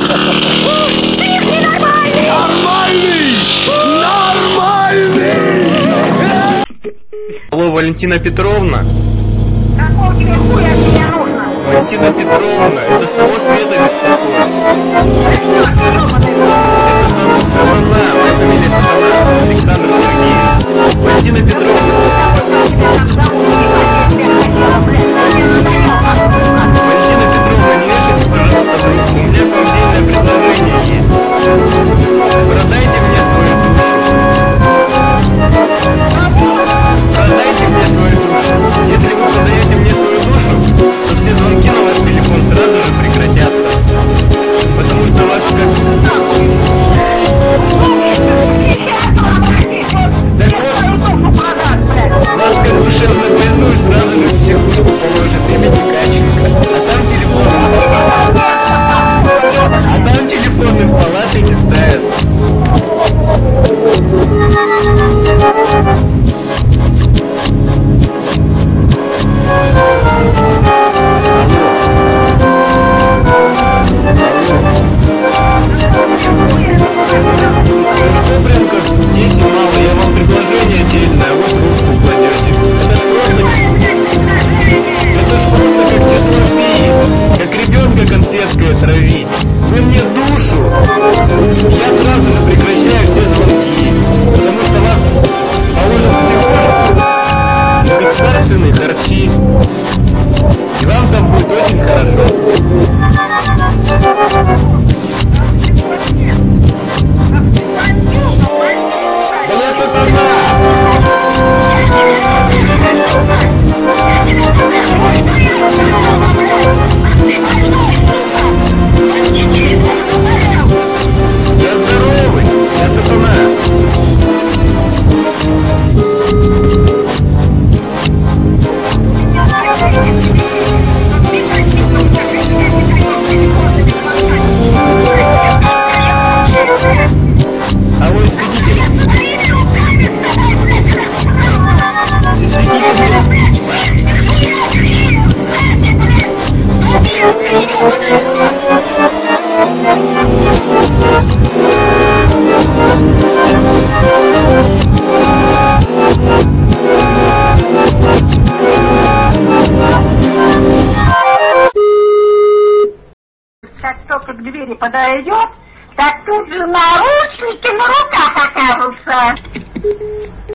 Псих ненормальный! Нормальный! Алло, Валентина Петровна? Какого тебе хуя от меня нужно? Валентина Петровна, это с того света беспокоит. Сатана, моя фамилия Сатана, Александр Сергеевич. Валентина Петровна. Валентина Петровна, не вешайте, пожалуйста, трубку. У меня к вам дельное предложение есть. Продайте мне свою душу. Продайте мне свою душу. Если вы продаете мне свою душу, то все звонки на ваш телефон сразу же прекратятся. Потому что вас как... Вас как душевно больную сразу же в психушку положит имени Каченко. А там телефоны в палаты не ставят. Дети мало, я вам предложение отдельное, а вы трубку кладете. Это ж просто как тетропии, как ребенка конфеткой отравить. Вы мне душу, я сразу же прекращаю все звонки, потому что вас положат в государственные харчи, и вам там будет очень хорошо. Я здоровый, я Сатана. А вы избегите. Как только к двери подойдет, так тут же наручники на руках окажутся.